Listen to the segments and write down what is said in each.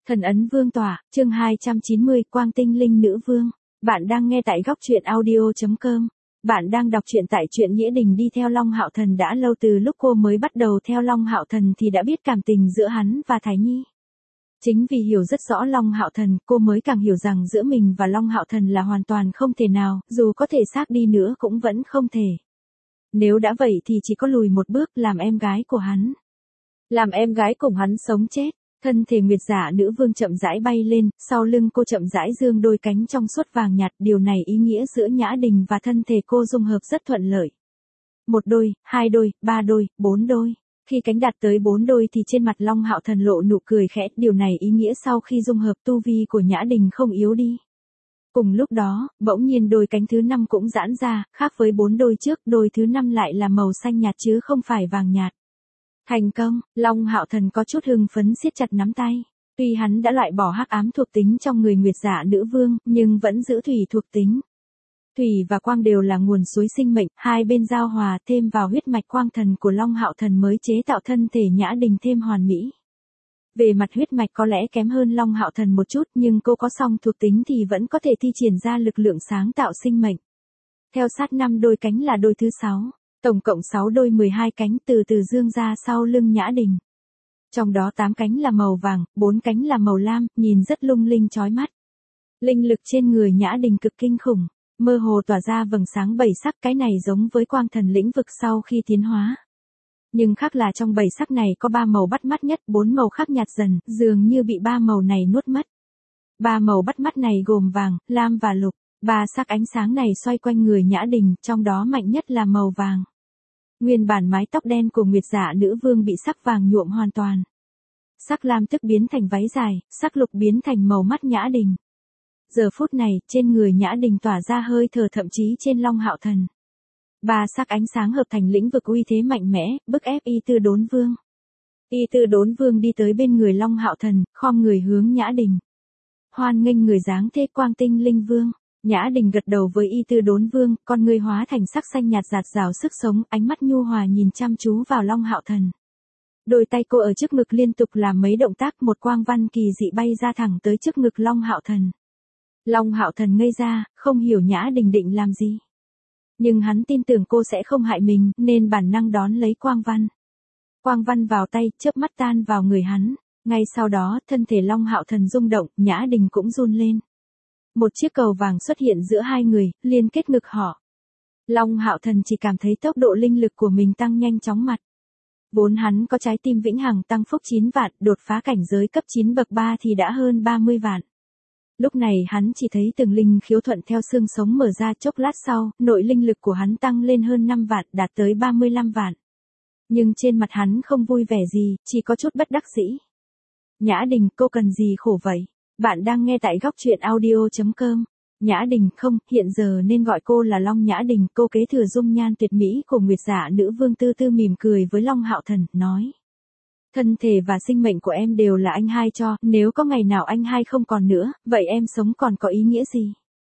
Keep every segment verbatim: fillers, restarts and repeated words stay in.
Thần ấn vương tỏa, chương hai trăm chín mươi, Quang Tinh Linh Nữ Vương. Bạn đang nghe tại góc truyện audio chấm com. Bạn đang đọc truyện tại truyện Nghĩa Đình đi theo Long Hạo Thần đã lâu. Từ lúc cô mới bắt đầu theo Long Hạo Thần thì đã biết cảm tình giữa hắn và Thái Nhi. Chính vì hiểu rất rõ Long Hạo Thần, cô mới càng hiểu rằng giữa mình và Long Hạo Thần là hoàn toàn không thể nào, dù có thể xác đi nữa cũng vẫn không thể. Nếu đã vậy thì chỉ có lùi một bước, làm em gái của hắn. Làm em gái cùng hắn sống chết. Thân thể Nguyệt Dạ Nữ Vương chậm rãi bay lên, sau lưng cô chậm rãi dương đôi cánh trong suốt vàng nhạt, điều này ý nghĩa giữa Nhã Đình và thân thể cô dung hợp rất thuận lợi. Một đôi, hai đôi, ba đôi, bốn đôi. Khi cánh đạt tới bốn đôi thì trên mặt Long Hạo Thần lộ nụ cười khẽ, điều này ý nghĩa sau khi dung hợp tu vi của Nhã Đình không yếu đi. Cùng lúc đó, bỗng nhiên đôi cánh thứ năm cũng giãn ra, khác với bốn đôi trước, đôi thứ năm lại là màu xanh nhạt chứ không phải vàng nhạt. Thành công, Long Hạo Thần có chút hưng phấn siết chặt nắm tay. Tuy hắn đã loại bỏ hắc ám thuộc tính trong người Nguyệt Dạ Nữ Vương, nhưng vẫn giữ thủy thuộc tính. Thủy và quang đều là nguồn suối sinh mệnh, hai bên giao hòa thêm vào huyết mạch quang thần của Long Hạo Thần mới chế tạo thân thể Nhã Đình thêm hoàn mỹ. Về mặt huyết mạch có lẽ kém hơn Long Hạo Thần một chút, nhưng cô có song thuộc tính thì vẫn có thể thi triển ra lực lượng sáng tạo sinh mệnh. Theo sát năm đôi cánh là đôi thứ sáu. Tổng cộng sáu đôi mười hai cánh từ từ dương ra sau lưng Nhã Đình. Trong đó tám cánh là màu vàng, bốn cánh là màu lam, nhìn rất lung linh chói mắt. Linh lực trên người Nhã Đình cực kinh khủng, mơ hồ tỏa ra vầng sáng bảy sắc, cái này giống với quang thần lĩnh vực sau khi tiến hóa. Nhưng khác là trong bảy sắc này có ba màu bắt mắt nhất, bốn màu khác nhạt dần, dường như bị ba màu này nuốt mất. Ba màu bắt mắt này gồm vàng, lam và lục. Ba sắc ánh sáng này xoay quanh người Nhã Đình, trong đó mạnh nhất là màu vàng. Nguyên bản mái tóc đen của Nguyệt Dạ Nữ Vương bị sắc vàng nhuộm hoàn toàn. Sắc lam tức biến thành váy dài, sắc lục biến thành màu mắt Nhã Đình. Giờ phút này, trên người Nhã Đình tỏa ra hơi thở thậm chí trên Long Hạo Thần. Ba sắc ánh sáng hợp thành lĩnh vực uy thế mạnh mẽ, bức ép Y Tư Đốn Vương. Y Tư Đốn Vương đi tới bên người Long Hạo Thần, khom người hướng Nhã Đình. Hoan nghênh người dáng thế Quang Tinh Linh Vương. Nhã Đình gật đầu với Y Tư Đốn Vương, con người hóa thành sắc xanh nhạt rạt rào sức sống, ánh mắt nhu hòa nhìn chăm chú vào Long Hạo Thần. Đôi tay cô ở trước ngực liên tục làm mấy động tác, một quang văn kỳ dị bay ra thẳng tới trước ngực Long Hạo Thần. Long Hạo Thần ngây ra, không hiểu Nhã Đình định làm gì. Nhưng hắn tin tưởng cô sẽ không hại mình, nên bản năng đón lấy quang văn. Quang văn vào tay, chớp mắt tan vào người hắn. Ngay sau đó, thân thể Long Hạo Thần rung động, Nhã Đình cũng run lên. Một chiếc cầu vàng xuất hiện giữa hai người, liên kết ngực họ. Long Hạo Thần chỉ cảm thấy tốc độ linh lực của mình tăng nhanh chóng mặt. Vốn hắn có trái tim vĩnh hằng tăng phúc chín vạn, đột phá cảnh giới cấp chín bậc ba thì đã hơn ba mươi vạn. Lúc này hắn chỉ thấy từng linh khiếu thuận theo xương sống mở ra, chốc lát sau, nội linh lực của hắn tăng lên hơn năm vạn, đạt tới ba mươi lăm vạn. Nhưng trên mặt hắn không vui vẻ gì, chỉ có chút bất đắc dĩ. Nhã Đình, cô cần gì khổ vậy? Bạn đang nghe tại góc truyện audio chấm com. Nhã Đình, không, hiện giờ nên gọi cô là Long Nhã Đình, cô kế thừa dung nhan tuyệt mỹ của Nguyệt Dạ Nữ Vương. Tư tư mỉm cười với Long Hạo Thần, nói. Thân thể và sinh mệnh của em đều là anh hai cho, nếu có ngày nào anh hai không còn nữa, vậy em sống còn có ý nghĩa gì?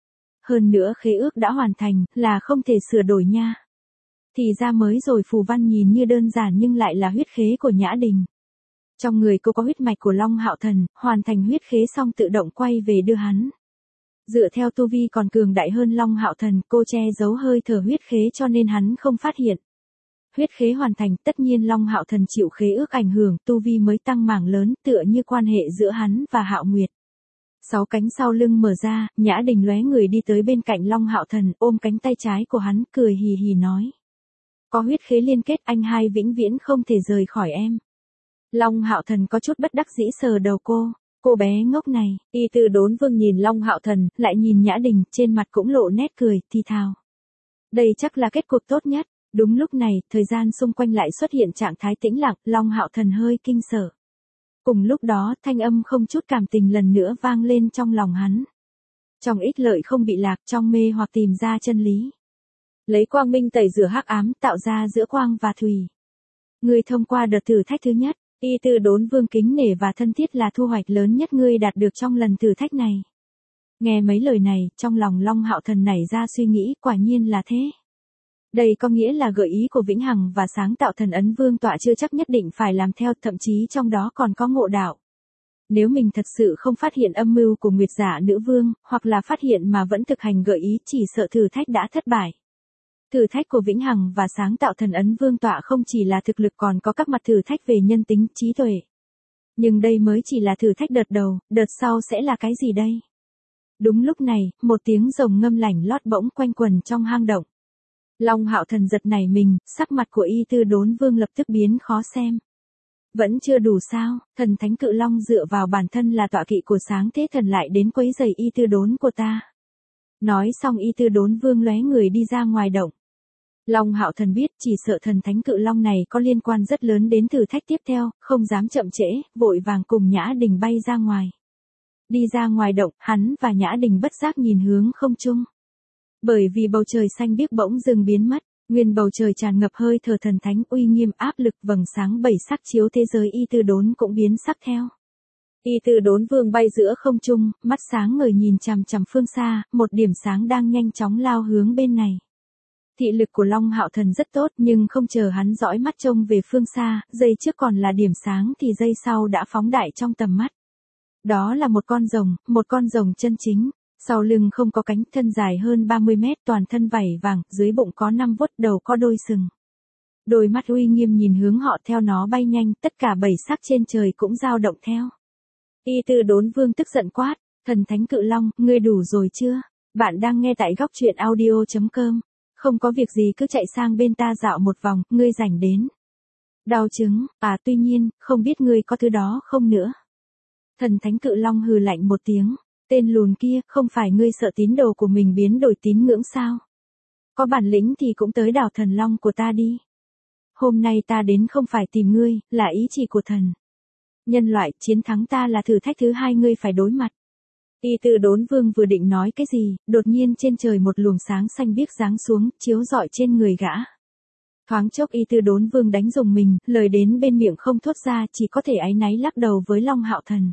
Hơn nữa khế ước đã hoàn thành, là không thể sửa đổi nha. Thì ra mới rồi phù văn nhìn như đơn giản nhưng lại là huyết khế của Nhã Đình. Trong người cô có huyết mạch của Long Hạo Thần, hoàn thành huyết khế xong tự động quay về đưa hắn. Dựa theo tu vi còn cường đại hơn Long Hạo Thần, cô che giấu hơi thở huyết khế cho nên hắn không phát hiện. Huyết khế hoàn thành, tất nhiên Long Hạo Thần chịu khế ước ảnh hưởng, tu vi mới tăng mảng lớn, tựa như quan hệ giữa hắn và Hạo Nguyệt. Sáu cánh sau lưng mở ra, Nhã Đình lóe người đi tới bên cạnh Long Hạo Thần, ôm cánh tay trái của hắn, cười hì hì nói. Có huyết khế liên kết, anh hai vĩnh viễn không thể rời khỏi em. Long Hạo Thần có chút bất đắc dĩ sờ đầu cô, cô bé ngốc này. Y Tư Đốn Vương nhìn Long Hạo Thần, lại nhìn Nhã Đình, trên mặt cũng lộ nét cười, thì thào. Đây chắc là kết cục tốt nhất. Đúng lúc này, thời gian xung quanh lại xuất hiện trạng thái tĩnh lặng, Long Hạo Thần hơi kinh sợ. Cùng lúc đó, thanh âm không chút cảm tình lần nữa vang lên trong lòng hắn. Trong ích lợi không bị lạc, trong mê hoặc tìm ra chân lý. Lấy quang minh tẩy rửa hắc ám, tạo ra giữa quang và thủy. Ngươi thông qua đợt thử thách thứ nhất, Y Tư Đốn Vương kính nể và thân thiết là thu hoạch lớn nhất ngươi đạt được trong lần thử thách này. Nghe mấy lời này, trong lòng Long Hạo Thần nảy ra suy nghĩ, quả nhiên là thế. Đây có nghĩa là gợi ý của vĩnh hằng và sáng tạo thần ấn vương tọa chưa chắc nhất định phải làm theo, thậm chí trong đó còn có ngộ đạo. Nếu mình thật sự không phát hiện âm mưu của Nguyệt Dạ Nữ Vương, hoặc là phát hiện mà vẫn thực hành gợi ý, chỉ sợ thử thách đã thất bại. Thử thách của Vĩnh Hằng và sáng tạo thần ấn vương tọa không chỉ là thực lực còn có các mặt thử thách về nhân tính, trí tuệ. Nhưng đây mới chỉ là thử thách đợt đầu, đợt sau sẽ là cái gì đây? Đúng lúc này, một tiếng rồng ngâm lảnh lót bỗng quanh quần trong hang động. Long Hạo Thần giật nảy mình, sắc mặt của Y Tư Đốn Vương lập tức biến khó xem. Vẫn chưa đủ sao, thần thánh cự long dựa vào bản thân là tọa kỵ của sáng thế thần lại đến quấy rầy Y Tư Đốn của ta. Nói xong Y Tư Đốn Vương lóe người đi ra ngoài động. Long Hạo Thần biết chỉ sợ thần thánh cự long này có liên quan rất lớn đến thử thách tiếp theo, không dám chậm trễ, vội vàng cùng Nhã Đình bay ra ngoài. Đi ra ngoài động, hắn và Nhã Đình bất giác nhìn hướng không trung. Bởi vì bầu trời xanh biếc bỗng dừng biến mất, nguyên bầu trời tràn ngập hơi thở thần thánh uy nghiêm áp lực, vầng sáng bảy sắc chiếu thế giới Y Tư Đốn cũng biến sắc theo. Y Tư Đốn Vương bay giữa không trung, mắt sáng ngời nhìn chằm chằm phương xa, một điểm sáng đang nhanh chóng lao hướng bên này. Thị lực của Long Hạo Thần rất tốt, nhưng không chờ hắn dõi mắt trông về phương xa, giây trước còn là điểm sáng thì giây sau đã phóng đại trong tầm mắt. Đó là một con rồng, một con rồng chân chính, sau lưng không có cánh, thân dài hơn ba mươi mét, toàn thân vảy vàng, dưới bụng có năm vuốt, đầu có đôi sừng. Đôi mắt uy nghiêm nhìn hướng họ, theo nó bay nhanh, tất cả bảy sắc trên trời cũng dao động theo. Y Tư Đốn Vương tức giận quát, thần thánh cự long, ngươi đủ rồi chưa? Bạn đang nghe tại góc truyện audio chấm com. Không có việc gì cứ chạy sang bên ta dạo một vòng, ngươi rảnh đến. Đau chứng, à tuy nhiên, không biết ngươi có thứ đó không nữa. Thần thánh cự long hừ lạnh một tiếng, tên lùn kia, không phải ngươi sợ tín đồ của mình biến đổi tín ngưỡng sao? Có bản lĩnh thì cũng tới đảo thần long của ta đi. Hôm nay ta đến không phải tìm ngươi, là ý chỉ của thần. Nhân loại, chiến thắng ta là thử thách thứ hai ngươi phải đối mặt. Y Tư Đốn Vương vừa định nói cái gì, đột nhiên trên trời một luồng sáng xanh biếc giáng xuống, chiếu rọi trên người gã. Thoáng chốc Y Tư Đốn Vương đánh rùng mình, lời đến bên miệng không thốt ra, chỉ có thể áy náy lắc đầu với Long Hạo Thần.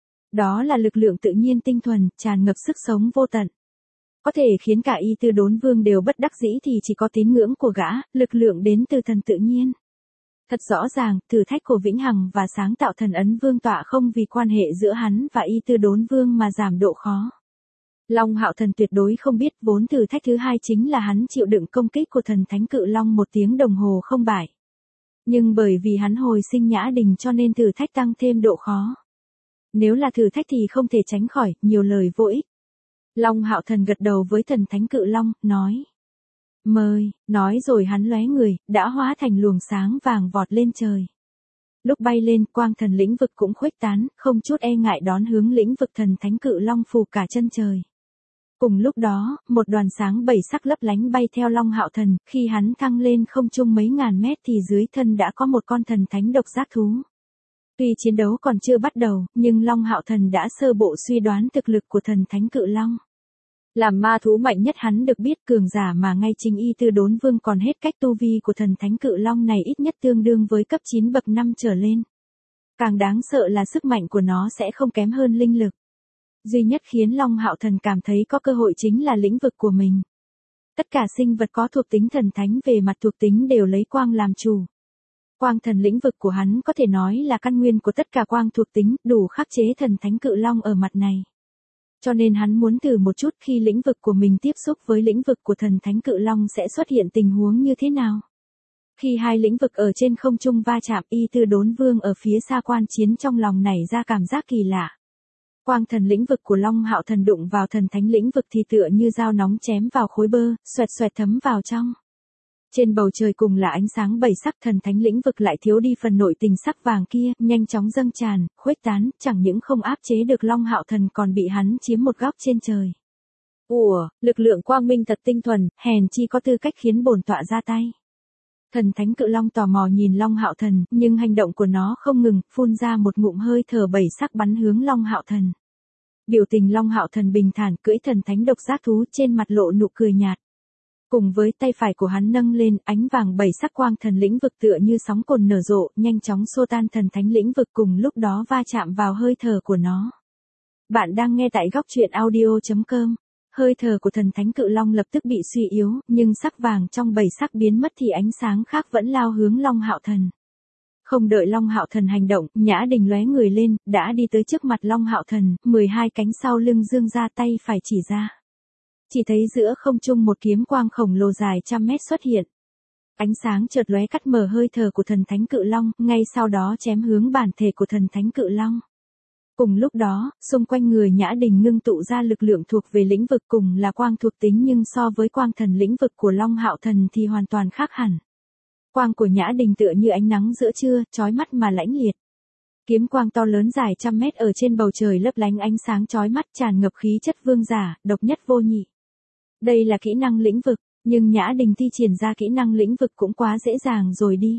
Đó là lực lượng tự nhiên tinh thuần, tràn ngập sức sống vô tận. Có thể khiến cả Y Tư Đốn Vương đều bất đắc dĩ thì chỉ có tín ngưỡng của gã, lực lượng đến từ thần tự nhiên. Thật rõ ràng, thử thách của Vĩnh Hằng và sáng tạo thần ấn vương tọa không vì quan hệ giữa hắn và Y Tư Đốn Vương mà giảm độ khó. Long Hạo Thần tuyệt đối không biết vốn thử thách thứ hai chính là hắn chịu đựng công kích của thần thánh cự long một tiếng đồng hồ không bại. Nhưng bởi vì hắn hồi sinh Nhã Đình cho nên thử thách tăng thêm độ khó. Nếu là thử thách thì không thể tránh khỏi, nhiều lời vô ích. Long Hạo Thần gật đầu với thần thánh cự long, nói. Mời, nói rồi hắn lóe người, đã hóa thành luồng sáng vàng vọt lên trời. Lúc bay lên, quang thần lĩnh vực cũng khuếch tán, không chút e ngại đón hướng lĩnh vực thần thánh cự long phủ cả chân trời. Cùng lúc đó, một đoàn sáng bảy sắc lấp lánh bay theo Long Hạo Thần, khi hắn thăng lên không trung mấy ngàn mét thì dưới thân đã có một con thần thánh độc giác thú. Tuy chiến đấu còn chưa bắt đầu, nhưng Long Hạo Thần đã sơ bộ suy đoán thực lực của thần thánh cự long. Làm ma thú mạnh nhất hắn được biết, cường giả mà ngay chính Y Tư Đốn Vương còn hết cách, tu vi của thần thánh cự long này ít nhất tương đương với cấp chín bậc năm trở lên. Càng đáng sợ là sức mạnh của nó sẽ không kém hơn linh lực. Duy nhất khiến Long Hạo Thần cảm thấy có cơ hội chính là lĩnh vực của mình. Tất cả sinh vật có thuộc tính thần thánh về mặt thuộc tính đều lấy quang làm chủ. Quang thần lĩnh vực của hắn có thể nói là căn nguyên của tất cả quang thuộc tính, đủ khắc chế thần thánh cự long ở mặt này. Cho nên hắn muốn thử một chút khi lĩnh vực của mình tiếp xúc với lĩnh vực của thần thánh cự long sẽ xuất hiện tình huống như thế nào. Khi hai lĩnh vực ở trên không trung va chạm, Y Tư Đốn Vương ở phía xa quan chiến trong lòng nảy ra cảm giác kỳ lạ. Quang thần lĩnh vực của Long Hạo Thần đụng vào thần thánh lĩnh vực thì tựa như dao nóng chém vào khối bơ, xoẹt xoẹt thấm vào trong. Trên bầu trời cùng là ánh sáng bảy sắc, thần thánh lĩnh vực lại thiếu đi phần nội tình sắc vàng kia, nhanh chóng dâng tràn, khuếch tán, chẳng những không áp chế được Long Hạo Thần còn bị hắn chiếm một góc trên trời. Ủa, lực lượng quang minh thật tinh thuần, hèn chi có tư cách khiến bổn tọa ra tay. Thần thánh cự long tò mò nhìn Long Hạo Thần, nhưng hành động của nó không ngừng, phun ra một ngụm hơi thở bảy sắc bắn hướng Long Hạo Thần. Biểu tình Long Hạo Thần bình thản, cưỡi thần thánh độc giác thú, trên mặt lộ nụ cười nhạt. Cùng với tay phải của hắn nâng lên, ánh vàng bảy sắc quang thần lĩnh vực tựa như sóng cồn nở rộ, nhanh chóng xô tan thần thánh lĩnh vực, cùng lúc đó va chạm vào hơi thở của nó. Bạn đang nghe tại góc truyện audio chấm com. Hơi thở của thần thánh cự long lập tức bị suy yếu, nhưng sắc vàng trong bảy sắc biến mất thì ánh sáng khác vẫn lao hướng Long Hạo Thần. Không đợi Long Hạo Thần hành động, Nhã Đình lóe người lên, đã đi tới trước mặt Long Hạo Thần, mười hai cánh sau lưng dương ra tay phải chỉ ra. Chỉ thấy giữa không trung một kiếm quang khổng lồ dài trăm mét xuất hiện. Ánh sáng chợt lóe cắt mở hơi thở của thần thánh cự long, ngay sau đó chém hướng bản thể của thần thánh cự long. Cùng lúc đó, xung quanh người Nhã Đình ngưng tụ ra lực lượng thuộc về lĩnh vực cùng là quang thuộc tính nhưng so với quang thần lĩnh vực của Long Hạo Thần thì hoàn toàn khác hẳn. Quang của Nhã Đình tựa như ánh nắng giữa trưa, chói mắt mà lãnh liệt. Kiếm quang to lớn dài trăm mét ở trên bầu trời lấp lánh ánh sáng chói mắt tràn ngập khí chất vương giả, độc nhất vô nhị. Đây là kỹ năng lĩnh vực, nhưng Nhã Đình thi triển ra kỹ năng lĩnh vực cũng quá dễ dàng rồi đi.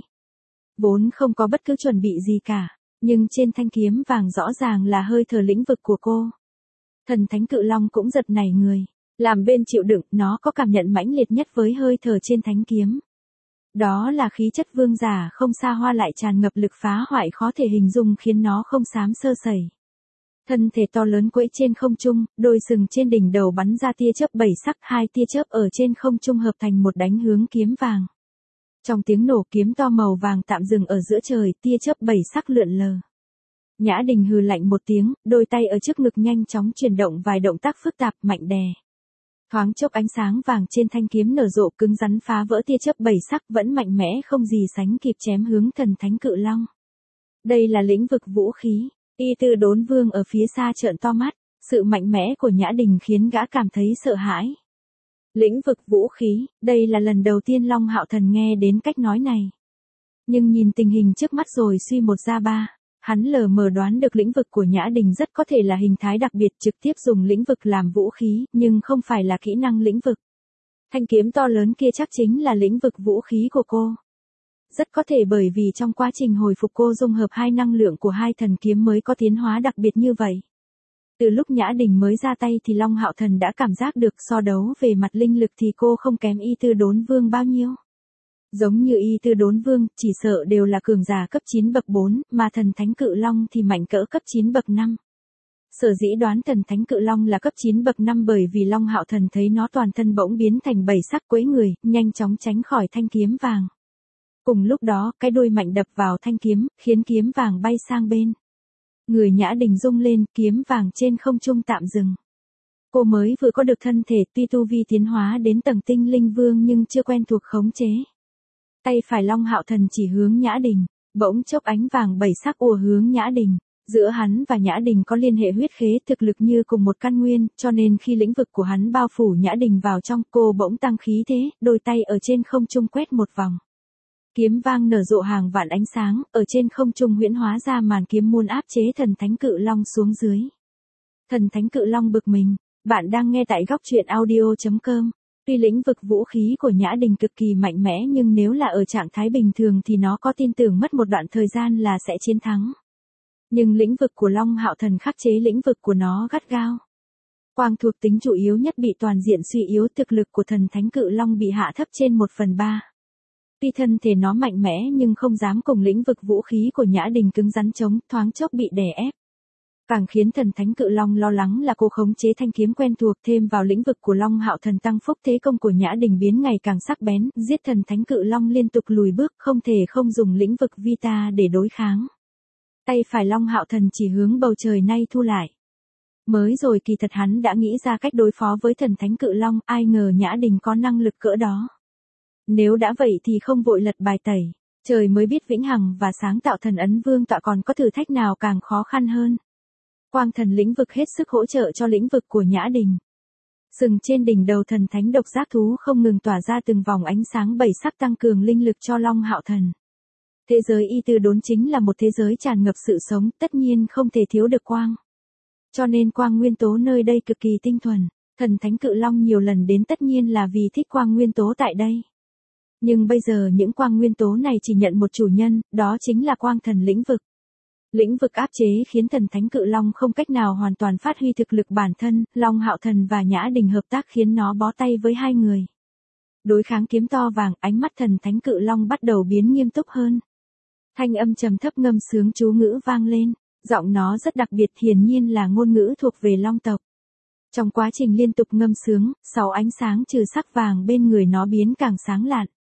Vốn không có bất cứ chuẩn bị gì cả, nhưng trên thanh kiếm vàng rõ ràng là hơi thở lĩnh vực của cô. Thần thánh cự long cũng giật nảy người, làm bên chịu đựng, nó có cảm nhận mãnh liệt nhất với hơi thở trên thánh kiếm. Đó là khí chất vương giả không xa hoa lại tràn ngập lực phá hoại khó thể hình dung khiến nó không xám sơ sẩy. Thân thể to lớn quẫy trên không trung, đôi sừng trên đỉnh đầu bắn ra tia chớp bảy sắc, hai tia chớp ở trên không trung hợp thành một đánh hướng kiếm vàng. Trong tiếng nổ kiếm to màu vàng tạm dừng ở giữa trời, tia chớp bảy sắc lượn lờ. Nhã Đình hừ lạnh một tiếng, đôi tay ở trước ngực nhanh chóng chuyển động vài động tác phức tạp mạnh đè. Thoáng chốc ánh sáng vàng trên thanh kiếm nở rộ cứng rắn phá vỡ tia chớp bảy sắc vẫn mạnh mẽ không gì sánh kịp chém hướng thần thánh cự long. Đây là lĩnh vực vũ khí. Y Tư Đốn Vương ở phía xa trợn to mắt, sự mạnh mẽ của Nhã Đình khiến gã cảm thấy sợ hãi. Lĩnh vực vũ khí, đây là lần đầu tiên Long Hạo Thần nghe đến cách nói này. Nhưng nhìn tình hình trước mắt rồi suy một ra ba, hắn lờ mờ đoán được lĩnh vực của Nhã Đình rất có thể là hình thái đặc biệt trực tiếp dùng lĩnh vực làm vũ khí, nhưng không phải là kỹ năng lĩnh vực. Thanh kiếm to lớn kia chắc chính là lĩnh vực vũ khí của cô. Rất có thể bởi vì trong quá trình hồi phục cô dung hợp hai năng lượng của hai thần kiếm mới có tiến hóa đặc biệt như vậy. Từ lúc Nhã Đình mới ra tay thì Long Hạo Thần đã cảm giác được so đấu về mặt linh lực thì cô không kém Y Tư Đốn Vương bao nhiêu. Giống như Y Tư Đốn Vương, chỉ sợ đều là cường giả cấp chín bậc bốn, mà thần thánh cự long thì mạnh cỡ cấp chín bậc năm. Sở dĩ đoán thần thánh cự long là cấp chín bậc năm bởi vì Long Hạo Thần thấy nó toàn thân bỗng biến thành bảy sắc quẫy người, nhanh chóng tránh khỏi thanh kiếm vàng. Cùng lúc đó, cái đuôi mạnh đập vào thanh kiếm, khiến kiếm vàng bay sang bên. Người Nhã Đình rung lên, kiếm vàng trên không trung tạm dừng. Cô mới vừa có được thân thể tuy tu vi tiến hóa đến tầng tinh linh vương nhưng chưa quen thuộc khống chế. Tay phải Long Hạo Thần chỉ hướng Nhã Đình, bỗng chốc ánh vàng bảy sắc ùa hướng Nhã Đình. Giữa hắn và Nhã Đình có liên hệ huyết khế thực lực như cùng một căn nguyên, cho nên khi lĩnh vực của hắn bao phủ Nhã Đình vào trong cô bỗng tăng khí thế, đôi tay ở trên không trung quét một vòng. Kiếm vang nở rộ hàng vạn ánh sáng, ở trên không trung huyễn hóa ra màn kiếm muôn áp chế thần thánh cự long xuống dưới. Thần thánh cự long bực mình, bạn đang nghe tại góc truyện audio chấm com. Tuy lĩnh vực vũ khí của Nhã Đình cực kỳ mạnh mẽ nhưng nếu là ở trạng thái bình thường thì nó có tin tưởng mất một đoạn thời gian là sẽ chiến thắng. Nhưng lĩnh vực của Long Hạo Thần khắc chế lĩnh vực của nó gắt gao. Quang thuộc tính chủ yếu nhất bị toàn diện suy yếu, thực lực của thần thánh cự long bị hạ thấp trên một phần ba. Tuy thân thể nó mạnh mẽ nhưng không dám cùng lĩnh vực vũ khí của Nhã Đình cứng rắn chống, thoáng chốc bị đè ép. Càng khiến thần thánh cự long lo lắng là cô khống chế thanh kiếm quen thuộc thêm vào lĩnh vực của Long Hạo Thần tăng phúc thế công của Nhã Đình biến ngày càng sắc bén, giết thần thánh cự long liên tục lùi bước, không thể không dùng lĩnh vực Vita để đối kháng. Tay phải Long Hạo Thần chỉ hướng bầu trời nay thu lại. Mới rồi kỳ thật hắn đã nghĩ ra cách đối phó với thần thánh cự long, ai ngờ Nhã Đình có năng lực cỡ đó. Nếu đã vậy thì không vội lật bài tẩy, trời mới biết vĩnh hằng và sáng tạo thần ấn vương tọa còn có thử thách nào càng khó khăn hơn. Quang thần lĩnh vực hết sức hỗ trợ cho lĩnh vực của Nhã Đình. Sừng trên đỉnh đầu thần thánh độc giác thú không ngừng tỏa ra từng vòng ánh sáng bảy sắc tăng cường linh lực cho Long Hạo Thần. Thế giới Y Tư Đốn chính là một thế giới tràn ngập sự sống, tất nhiên không thể thiếu được quang. Cho nên quang nguyên tố nơi đây cực kỳ tinh thuần, thần thánh cự long nhiều lần đến tất nhiên là vì thích quang nguyên tố tại đây. Nhưng bây giờ những quang nguyên tố này chỉ nhận một chủ nhân, đó chính là quang thần lĩnh vực. Lĩnh vực áp chế khiến thần thánh cự long không cách nào hoàn toàn phát huy thực lực bản thân, Long Hạo Thần và Nhã Đình hợp tác khiến nó bó tay với hai người. Đối kháng kiếm to vàng, ánh mắt thần thánh cự long bắt đầu biến nghiêm túc hơn. Thanh âm trầm thấp ngâm sướng chú ngữ vang lên, giọng nó rất đặc biệt, hiển nhiên là ngôn ngữ thuộc về long tộc. Trong quá trình liên tục ngâm sướng, sáu ánh sáng trừ sắc vàng bên người nó biến càng sáng lạn.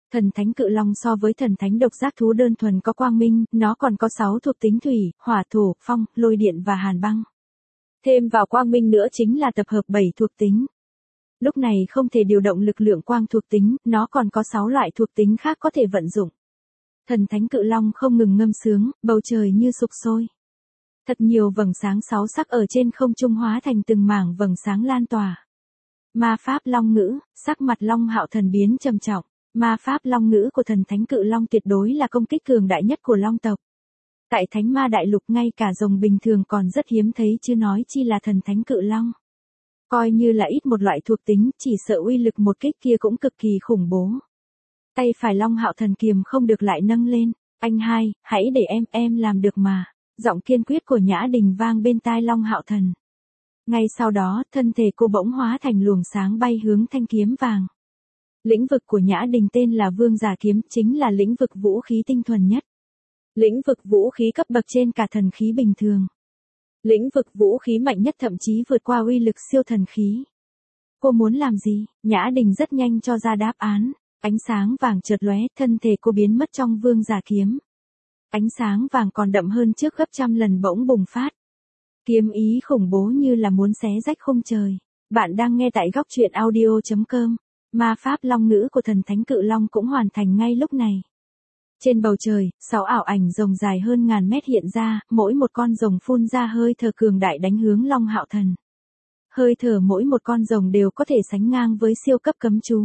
Thần thánh cự long so với thần thánh độc giác thú đơn thuần có quang minh, nó còn có sáu thuộc tính thủy, hỏa thổ, phong, lôi điện và hàn băng. Thêm vào quang minh nữa chính là tập hợp bảy thuộc tính. Lúc này không thể điều động lực lượng quang thuộc tính, nó còn có sáu loại thuộc tính khác có thể vận dụng. Thần thánh cự long không ngừng ngâm sướng, bầu trời như sục sôi. Thật nhiều vầng sáng sáu sắc ở trên không trung hóa thành từng mảng vầng sáng lan tỏa. Ma pháp long ngữ, sắc mặt Long Hạo Thần biến trầm trọng. Ma pháp long ngữ của thần thánh cự long tuyệt đối là công kích cường đại nhất của long tộc. Tại thánh ma đại lục ngay cả rồng bình thường còn rất hiếm thấy chứ nói chi là thần thánh cự long. Coi như là ít một loại thuộc tính, chỉ sợ uy lực một kích kia cũng cực kỳ khủng bố. Tay phải Long Hạo Thần kiềm không được lại nâng lên. Anh hai, hãy để em, em làm được mà. Giọng kiên quyết của Nhã Đình vang bên tai Long Hạo Thần. Ngay sau đó, thân thể cô bỗng hóa thành luồng sáng bay hướng thanh kiếm vàng. Lĩnh vực của Nhã Đình tên là Vương Giả Kiếm, chính là lĩnh vực vũ khí tinh thuần nhất. Lĩnh vực vũ khí cấp bậc trên cả thần khí bình thường. Lĩnh vực vũ khí mạnh nhất thậm chí vượt qua uy lực siêu thần khí. Cô muốn làm gì? Nhã Đình rất nhanh cho ra đáp án. Ánh sáng vàng chợt lóe, thân thể cô biến mất trong Vương Giả Kiếm. Ánh sáng vàng còn đậm hơn trước gấp trăm lần bỗng bùng phát. Kiếm ý khủng bố như là muốn xé rách khung trời. Bạn đang nghe tại góc truyện audio chấm com. Ma pháp long ngữ của thần thánh cự long cũng hoàn thành ngay lúc này. Trên bầu trời, sáu ảo ảnh rồng dài hơn ngàn mét hiện ra, mỗi một con rồng phun ra hơi thở cường đại đánh hướng Long Hạo Thần. Hơi thở mỗi một con rồng đều có thể sánh ngang với siêu cấp cấm chú.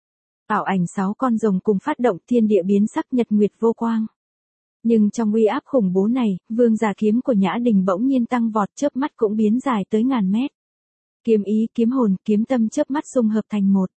Ảo ảnh sáu con rồng cùng phát động, thiên địa biến sắc, nhật nguyệt vô quang. Nhưng trong uy áp khủng bố này, Vương Giả Kiếm của Nhã Đình bỗng nhiên tăng vọt, chớp mắt cũng biến dài tới ngàn mét. Kiếm ý, kiếm hồn, kiếm tâm chớp mắt xung hợp thành một.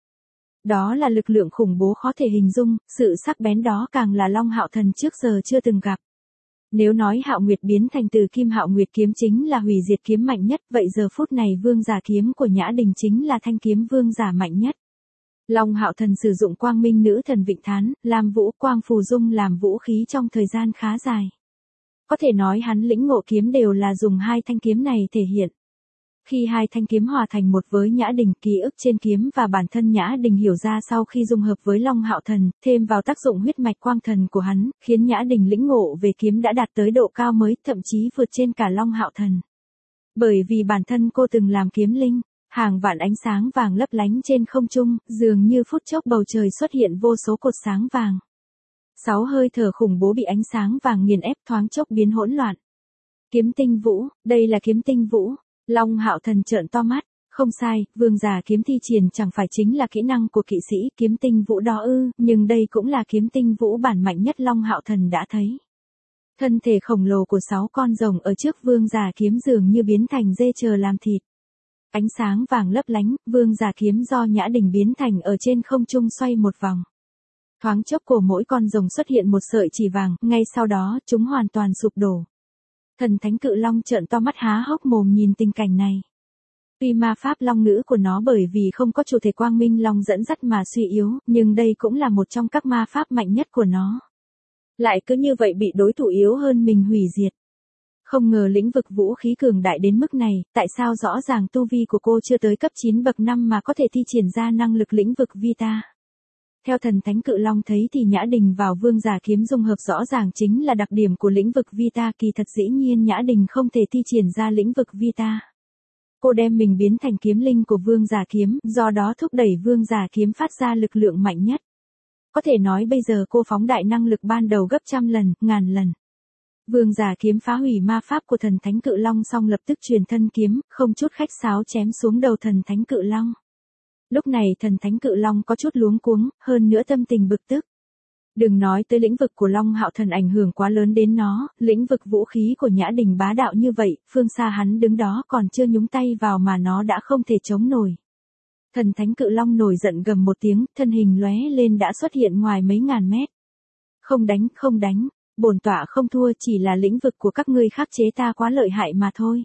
Đó là lực lượng khủng bố khó thể hình dung, sự sắc bén đó càng là Long Hạo Thần trước giờ chưa từng gặp. Nếu nói Hạo Nguyệt biến thành từ Kim Hạo Nguyệt kiếm chính là hủy diệt kiếm mạnh nhất, vậy giờ phút này Vương Giả Kiếm của Nhã Đình chính là thanh kiếm vương giả mạnh nhất. Long Hạo Thần sử dụng Quang Minh Nữ Thần Vịnh Thán, Lam Vũ Quang Phù Dung làm vũ khí trong thời gian khá dài. Có thể nói hắn lĩnh ngộ kiếm đều là dùng hai thanh kiếm này thể hiện. Khi hai thanh kiếm hòa thành một với Nhã Đình, ký ức trên kiếm và bản thân Nhã Đình hiểu ra sau khi dung hợp với Long Hạo Thần, thêm vào tác dụng huyết mạch quang thần của hắn, khiến Nhã Đình lĩnh ngộ về kiếm đã đạt tới độ cao mới, thậm chí vượt trên cả Long Hạo Thần. Bởi vì bản thân cô từng làm kiếm linh, hàng vạn ánh sáng vàng lấp lánh trên không trung, dường như phút chốc bầu trời xuất hiện vô số cột sáng vàng. Sáu hơi thở khủng bố bị ánh sáng vàng nghiền ép, thoáng chốc biến hỗn loạn. Kiếm tinh vũ, đây là kiếm tinh vũ. Long Hạo Thần trợn to mắt, không sai, Vương Giả Kiếm thi triển chẳng phải chính là kỹ năng của kỵ sĩ kiếm tinh vũ đó ư, nhưng đây cũng là kiếm tinh vũ bản mạnh nhất Long Hạo Thần đã thấy. Thân thể khổng lồ của sáu con rồng ở trước Vương Giả Kiếm dường như biến thành dê chờ làm thịt. Ánh sáng vàng lấp lánh, Vương Giả Kiếm do Nhã Đình biến thành ở trên không trung xoay một vòng. Thoáng chốc cổ mỗi con rồng xuất hiện một sợi chỉ vàng, ngay sau đó chúng hoàn toàn sụp đổ. Thần thánh cự long trợn to mắt há hốc mồm nhìn tình cảnh này. Tuy ma pháp long ngữ của nó bởi vì không có chủ thể quang minh long dẫn dắt mà suy yếu, nhưng đây cũng là một trong các ma pháp mạnh nhất của nó. Lại cứ như vậy bị đối thủ yếu hơn mình hủy diệt. Không ngờ lĩnh vực vũ khí cường đại đến mức này, tại sao rõ ràng tu vi của cô chưa tới cấp chín bậc năm mà có thể thi triển ra năng lực lĩnh vực Vita. Theo thần thánh cự long thấy thì Nhã Đình vào Vương Giả Kiếm dung hợp rõ ràng chính là đặc điểm của lĩnh vực Vita, kỳ thật dĩ nhiên Nhã Đình không thể thi triển ra lĩnh vực Vita. Cô đem mình biến thành kiếm linh của Vương Giả Kiếm, do đó thúc đẩy Vương Giả Kiếm phát ra lực lượng mạnh nhất. Có thể nói bây giờ cô phóng đại năng lực ban đầu gấp trăm lần, ngàn lần. Vương Giả Kiếm phá hủy ma pháp của thần thánh cự long xong lập tức truyền thân kiếm, không chút khách sáo chém xuống đầu thần thánh cự long. Lúc này thần thánh cự long có chút luống cuống, hơn nữa tâm tình bực tức. Đừng nói tới lĩnh vực của Long Hạo Thần ảnh hưởng quá lớn đến nó, lĩnh vực vũ khí của Nhã Đình bá đạo như vậy, phương xa hắn đứng đó còn chưa nhúng tay vào mà nó đã không thể chống nổi. Thần thánh cự long nổi giận gầm một tiếng, thân hình lóe lên đã xuất hiện ngoài mấy ngàn mét. Không đánh, không đánh, bổn tọa không thua, chỉ là lĩnh vực của các ngươi khắc chế ta quá lợi hại mà thôi.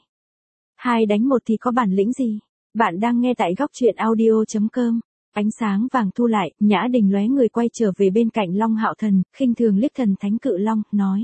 Hai đánh một thì có bản lĩnh gì? Bạn đang nghe tại góc truyện audio chấm com. Ánh sáng vàng thu lại, Nhã Đình lóe người quay trở về bên cạnh Long Hạo Thần, khinh thường liếc thần thánh cự long, nói.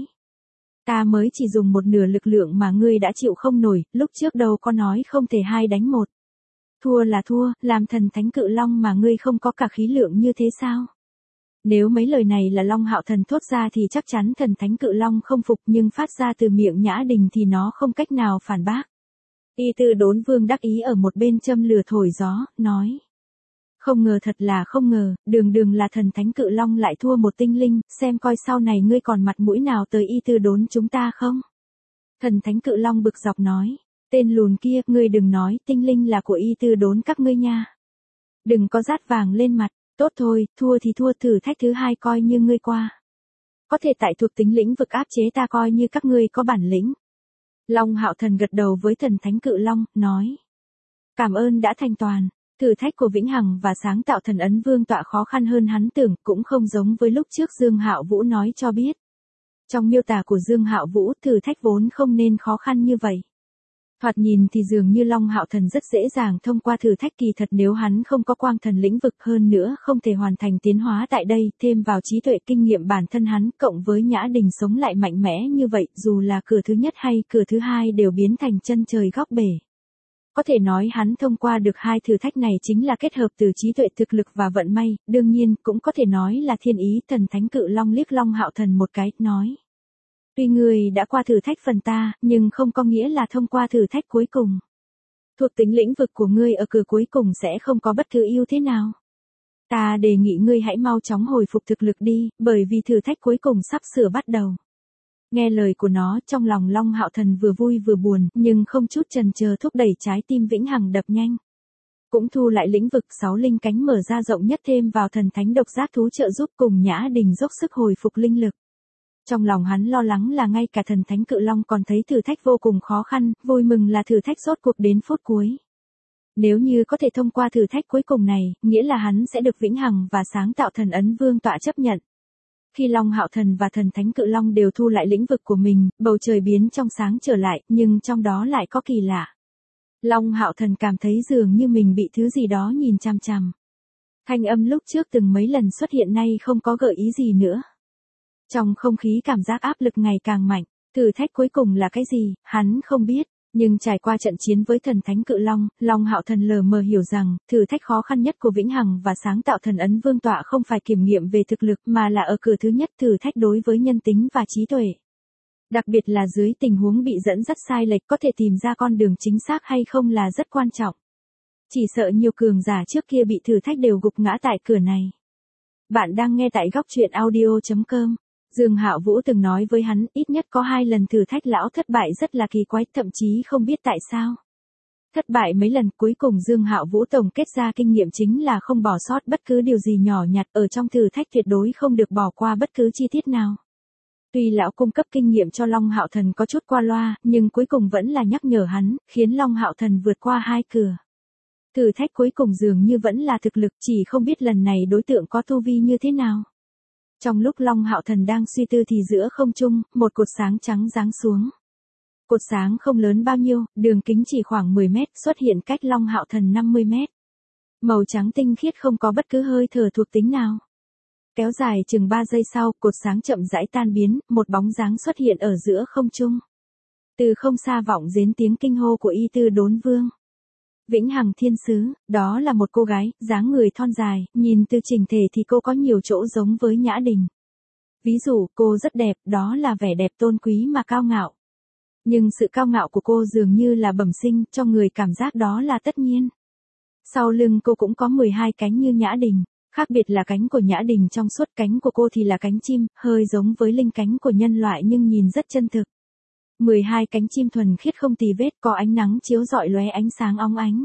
Ta mới chỉ dùng một nửa lực lượng mà ngươi đã chịu không nổi, lúc trước đâu có nói không thể hai đánh một. Thua là thua, làm thần thánh cự long mà ngươi không có cả khí lượng như thế sao? Nếu mấy lời này là Long Hạo Thần thốt ra thì chắc chắn thần thánh cự long không phục, nhưng phát ra từ miệng Nhã Đình thì nó không cách nào phản bác. Y Tư Đốn Vương đắc ý ở một bên châm lửa thổi gió, nói. Không ngờ, thật là không ngờ, đường đường là thần thánh cự long lại thua một tinh linh, xem coi sau này ngươi còn mặt mũi nào tới Y Tư Đốn chúng ta không? Thần thánh cự long bực dọc nói. Tên lùn kia, ngươi đừng nói tinh linh là của Y Tư Đốn các ngươi nha. Đừng có rát vàng lên mặt. Tốt thôi, thua thì thua, thử thách thứ hai coi như ngươi qua. Có thể tại thuộc tính lĩnh vực áp chế ta, coi như các ngươi có bản lĩnh. Long Hạo Thần gật đầu với thần thánh cự long, nói. Cảm ơn đã thành toàn. Thử thách của Vĩnh Hằng và sáng tạo thần ấn vương tọa khó khăn hơn hắn tưởng, cũng không giống với lúc trước Dương Hạo Vũ nói cho biết. Trong miêu tả của Dương Hạo Vũ, thử thách vốn không nên khó khăn như vậy. Thoạt nhìn thì dường như Long Hạo Thần rất dễ dàng thông qua thử thách, kỳ thật nếu hắn không có quang thần lĩnh vực, hơn nữa không thể hoàn thành tiến hóa tại đây, thêm vào trí tuệ kinh nghiệm bản thân hắn, cộng với Nhã Đình sống lại mạnh mẽ như vậy, dù là cửa thứ nhất hay cửa thứ hai đều biến thành chân trời góc bể. Có thể nói hắn thông qua được hai thử thách này chính là kết hợp từ trí tuệ, thực lực và vận may, đương nhiên cũng có thể nói là thiên ý. Thần thánh cự long liếc Long Hạo Thần một cái, nói. Tuy ngươi đã qua thử thách phần ta, nhưng không có nghĩa là thông qua thử thách cuối cùng. Thuộc tính lĩnh vực của ngươi ở cửa cuối cùng sẽ không có bất cứ ưu thế nào. Ta đề nghị ngươi hãy mau chóng hồi phục thực lực đi, bởi vì thử thách cuối cùng sắp sửa bắt đầu. Nghe lời của nó, trong lòng Long Hạo Thần vừa vui vừa buồn, nhưng không chút chần chờ thúc đẩy trái tim Vĩnh Hằng đập nhanh. Cũng thu lại lĩnh vực sáu linh cánh mở ra rộng nhất, thêm vào thần thánh độc giác thú trợ giúp, cùng Nhã Đình dốc sức hồi phục linh lực. Trong lòng hắn lo lắng là ngay cả thần thánh cự long còn thấy thử thách vô cùng khó khăn, vui mừng là thử thách rốt cuộc đến phút cuối. Nếu như có thể thông qua thử thách cuối cùng này, nghĩa là hắn sẽ được Vĩnh Hằng và sáng tạo thần ấn vương tọa chấp nhận. Khi Long Hạo Thần và thần thánh cự long đều thu lại lĩnh vực của mình, bầu trời biến trong sáng trở lại, nhưng trong đó lại có kỳ lạ. Long Hạo Thần cảm thấy dường như mình bị thứ gì đó nhìn chằm chằm. Thanh âm lúc trước từng mấy lần xuất hiện nay không có gợi ý gì nữa. Trong không khí cảm giác áp lực ngày càng mạnh, thử thách cuối cùng là cái gì, hắn không biết, nhưng trải qua trận chiến với thần thánh cự long, Long Hạo Thần lờ mờ hiểu rằng, thử thách khó khăn nhất của Vĩnh Hằng và sáng tạo thần ấn vương tọa không phải kiểm nghiệm về thực lực mà là ở cửa thứ nhất, thử thách đối với nhân tính và trí tuệ. Đặc biệt là dưới tình huống bị dẫn dắt sai lệch, có thể tìm ra con đường chính xác hay không là rất quan trọng. Chỉ sợ nhiều cường giả trước kia bị thử thách đều gục ngã tại cửa này. Bạn đang nghe tại góc truyện audio chấm com. Dương Hạo Vũ từng nói với hắn, ít nhất có hai lần thử thách lão thất bại rất là kỳ quái, thậm chí không biết tại sao. Thất bại mấy lần, cuối cùng Dương Hạo Vũ tổng kết ra kinh nghiệm chính là không bỏ sót bất cứ điều gì nhỏ nhặt, ở trong thử thách tuyệt đối không được bỏ qua bất cứ chi tiết nào. Tuy lão cung cấp kinh nghiệm cho Long Hạo Thần có chút qua loa, nhưng cuối cùng vẫn là nhắc nhở hắn, khiến Long Hạo Thần vượt qua hai cửa. Thử thách cuối cùng dường như vẫn là thực lực, chỉ không biết lần này đối tượng có tu vi như thế nào. Trong lúc Long Hạo Thần đang suy tư thì giữa không trung, một cột sáng trắng giáng xuống. Cột sáng không lớn bao nhiêu, đường kính chỉ khoảng mười mét, xuất hiện cách Long Hạo Thần năm mươi mét. Màu trắng tinh khiết, không có bất cứ hơi thở thuộc tính nào. Kéo dài chừng ba giây sau, cột sáng chậm rãi tan biến, một bóng dáng xuất hiện ở giữa không trung. Từ không xa vọng đến tiếng kinh hô của Y Tư Đốn Vương. Vĩnh Hằng Thiên Sứ, đó là một cô gái, dáng người thon dài, nhìn từ chỉnh thể thì cô có nhiều chỗ giống với Nhã Đình. Ví dụ, cô rất đẹp, đó là vẻ đẹp tôn quý mà cao ngạo. Nhưng sự cao ngạo của cô dường như là bẩm sinh, cho người cảm giác đó là tất nhiên. Sau lưng cô cũng có mười hai cánh như Nhã Đình, khác biệt là cánh của Nhã Đình trong suốt, cánh của cô thì là cánh chim, hơi giống với linh cánh của nhân loại nhưng nhìn rất chân thực. mười hai cánh chim thuần khiết không tì vết, có ánh nắng chiếu rọi lóe ánh sáng óng ánh.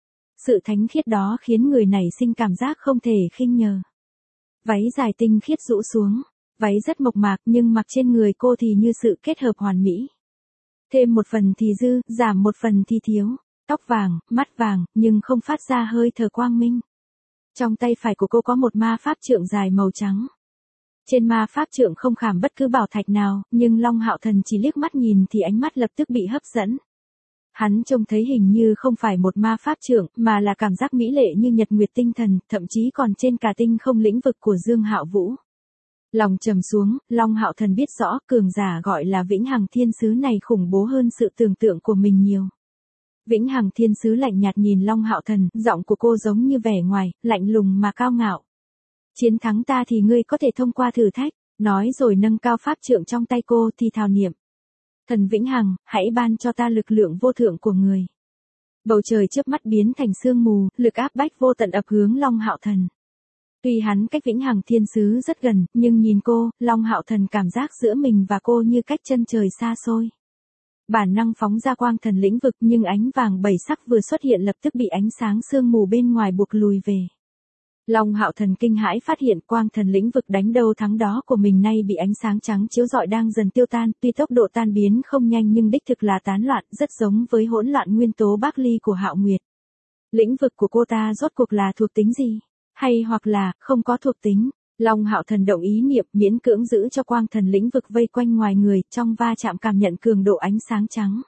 Sự thánh khiết đó khiến người nảy sinh cảm giác không thể khinh nhờ. Váy dài tinh khiết rũ xuống, váy rất mộc mạc nhưng mặc trên người cô thì như sự kết hợp hoàn mỹ. Thêm một phần thì dư, giảm một phần thì thiếu. Tóc vàng, mắt vàng, nhưng không phát ra hơi thở quang minh. Trong tay phải của cô có một ma pháp trượng dài màu trắng. Trên ma pháp trượng không khảm bất cứ bảo thạch nào, nhưng Long Hạo Thần chỉ liếc mắt nhìn thì ánh mắt lập tức bị hấp dẫn. Hắn trông thấy hình như không phải một ma pháp trượng, mà là cảm giác mỹ lệ như nhật nguyệt tinh thần, thậm chí còn trên cả tinh không lĩnh vực của Dương Hạo Vũ. Lòng trầm xuống, Long Hạo Thần biết rõ cường giả gọi là Vĩnh Hằng Thiên Sứ này khủng bố hơn sự tưởng tượng của mình nhiều. Vĩnh Hằng Thiên Sứ lạnh nhạt nhìn Long Hạo Thần, giọng của cô giống như vẻ ngoài, lạnh lùng mà cao ngạo. Chiến thắng ta thì ngươi có thể thông qua thử thách, nói rồi nâng cao pháp trượng trong tay cô thì thào niệm. Thần vĩnh hằng, hãy ban cho ta lực lượng vô thượng của người. Bầu trời chớp mắt biến thành sương mù, lực áp bách vô tận ập hướng Long Hạo Thần. Tuy hắn cách Vĩnh Hằng Thiên Sứ rất gần, nhưng nhìn cô, Long Hạo Thần cảm giác giữa mình và cô như cách chân trời xa xôi. Bản năng phóng ra quang thần lĩnh vực, nhưng ánh vàng bảy sắc vừa xuất hiện lập tức bị ánh sáng sương mù bên ngoài buộc lùi về. Long Hạo Thần kinh hãi phát hiện quang thần lĩnh vực đánh đâu thắng đó của mình nay bị ánh sáng trắng chiếu rọi đang dần tiêu tan, tuy tốc độ tan biến không nhanh nhưng đích thực là tán loạn, rất giống với hỗn loạn nguyên tố Bác Ly của Hạo Nguyệt. Lĩnh vực của cô ta rốt cuộc là thuộc tính gì? Hay hoặc là không có thuộc tính? Long Hạo Thần động ý niệm, miễn cưỡng giữ cho quang thần lĩnh vực vây quanh ngoài người, trong va chạm cảm nhận cường độ ánh sáng trắng.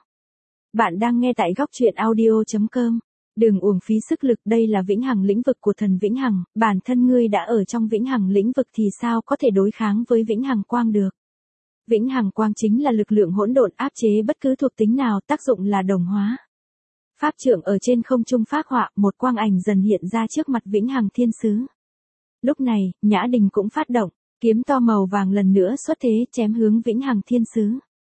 Bạn đang nghe tại góc truyện audio chấm com. Đừng uổng phí sức lực, đây là vĩnh hằng lĩnh vực của thần vĩnh hằng, bản thân ngươi đã ở trong vĩnh hằng lĩnh vực thì sao có thể đối kháng với vĩnh hằng quang được. Vĩnh hằng quang chính là lực lượng hỗn độn áp chế bất cứ thuộc tính nào, tác dụng là đồng hóa. Pháp trượng ở trên không trung phác họa, một quang ảnh dần hiện ra trước mặt Vĩnh Hằng Thiên Sứ. Lúc này, Nhã Đình cũng phát động, kiếm to màu vàng lần nữa xuất thế chém hướng Vĩnh Hằng Thiên Sứ.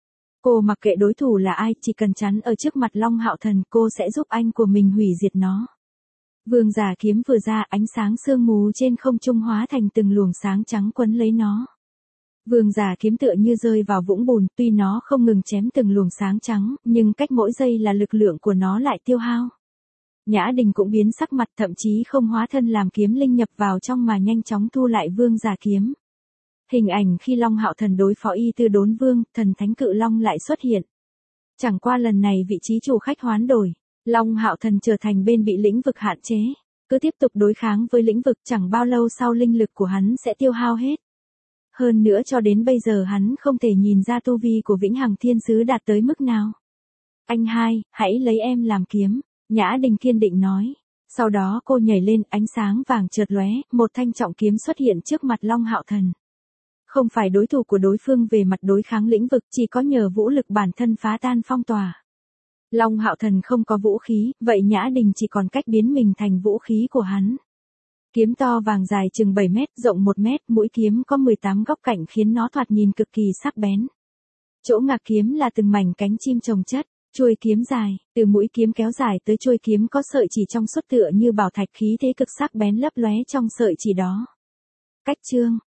Cô mặc kệ đối thủ là ai, chỉ cần chắn ở trước mặt Long Hạo Thần, cô sẽ giúp anh của mình hủy diệt nó. Vương giả kiếm vừa ra, ánh sáng sương mù trên không trung hóa thành từng luồng sáng trắng quấn lấy nó. Vương giả kiếm tựa như rơi vào vũng bùn, tuy nó không ngừng chém từng luồng sáng trắng, nhưng cách mỗi giây là lực lượng của nó lại tiêu hao. Nhã Đình cũng biến sắc mặt, thậm chí không hóa thân làm kiếm linh nhập vào trong mà nhanh chóng thu lại vương giả kiếm. Hình ảnh khi Long Hạo Thần đối phó Y Tư Đốn Vương, thần thánh cự long lại xuất hiện. Chẳng qua lần này vị trí chủ khách hoán đổi, Long Hạo Thần trở thành bên bị lĩnh vực hạn chế. Cứ tiếp tục đối kháng với lĩnh vực, chẳng bao lâu sau linh lực của hắn sẽ tiêu hao hết. Hơn nữa cho đến bây giờ hắn không thể nhìn ra tu vi của Vĩnh Hằng Thiên Sứ đạt tới mức nào. Anh hai, hãy lấy em làm kiếm, Nhã Đình kiên định nói. Sau đó cô nhảy lên, ánh sáng vàng chợt lóe, một thanh trọng kiếm xuất hiện trước mặt Long Hạo Thần. Không phải đối thủ của đối phương về mặt đối kháng lĩnh vực, chỉ có nhờ vũ lực bản thân phá tan phong tỏa. Long Hạo Thần không có vũ khí, vậy Nhã Đình chỉ còn cách biến mình thành vũ khí của hắn. Kiếm to vàng dài chừng bảy mét, rộng một mét, mũi kiếm có mười tám góc cạnh khiến nó thoạt nhìn cực kỳ sắc bén. Chỗ ngạc kiếm là từng mảnh cánh chim chồng chất, chuôi kiếm dài, từ mũi kiếm kéo dài tới chuôi kiếm có sợi chỉ trong suốt tựa như bảo thạch, khí thế cực sắc bén lấp lóe trong sợi chỉ đó. Cách chương